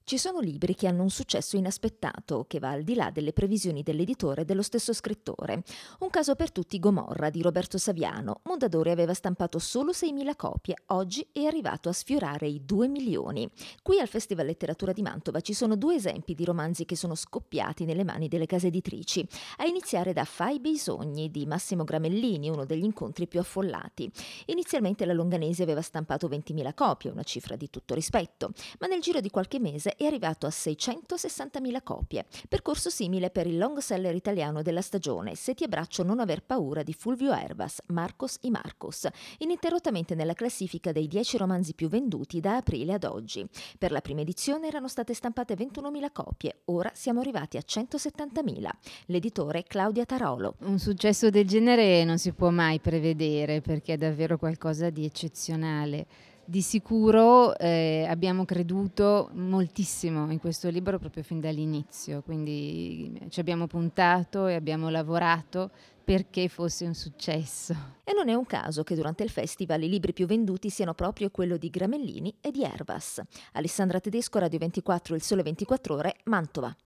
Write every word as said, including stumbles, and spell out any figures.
Ci sono libri che hanno un successo inaspettato, che va al di là delle previsioni dell'editore e dello stesso scrittore. Un caso per tutti Gomorra di Roberto Saviano. Mondadori aveva stampato solo seimila copie, oggi è arrivato a sfiorare i due milioni. Qui al Festival Letteratura di Mantova ci sono due esempi di romanzi che sono scoppiati nelle mani delle case editrici, a iniziare da Fai bei sogni di Massimo Gramellini, uno degli incontri più affollati. Inizialmente la Longanesi aveva stampato ventimila copie, una cifra di tutto rispetto, ma nel giro di qualche mese è arrivato a seicentosessantamila copie. Percorso simile per il long seller italiano della stagione Se ti abbraccio non aver paura di Fulvio Ervas, Marcos y Marcos, ininterrottamente nella classifica dei dieci romanzi più venduti da aprile ad oggi. Per la prima edizione erano state stampate ventunomila copie, ora siamo arrivati a centosettantamila. L'editore è Claudia Tarolo. Un successo del genere non si può mai prevedere perché è davvero qualcosa di eccezionale. Di sicuro eh, abbiamo creduto moltissimo in questo libro proprio fin dall'inizio, quindi ci abbiamo puntato e abbiamo lavorato perché fosse un successo. E non è un caso che durante il festival i libri più venduti siano proprio quello di Gramellini e di Ervas. Alessandra Tedesco, Radio ventiquattro, Il Sole ventiquattro Ore, Mantova.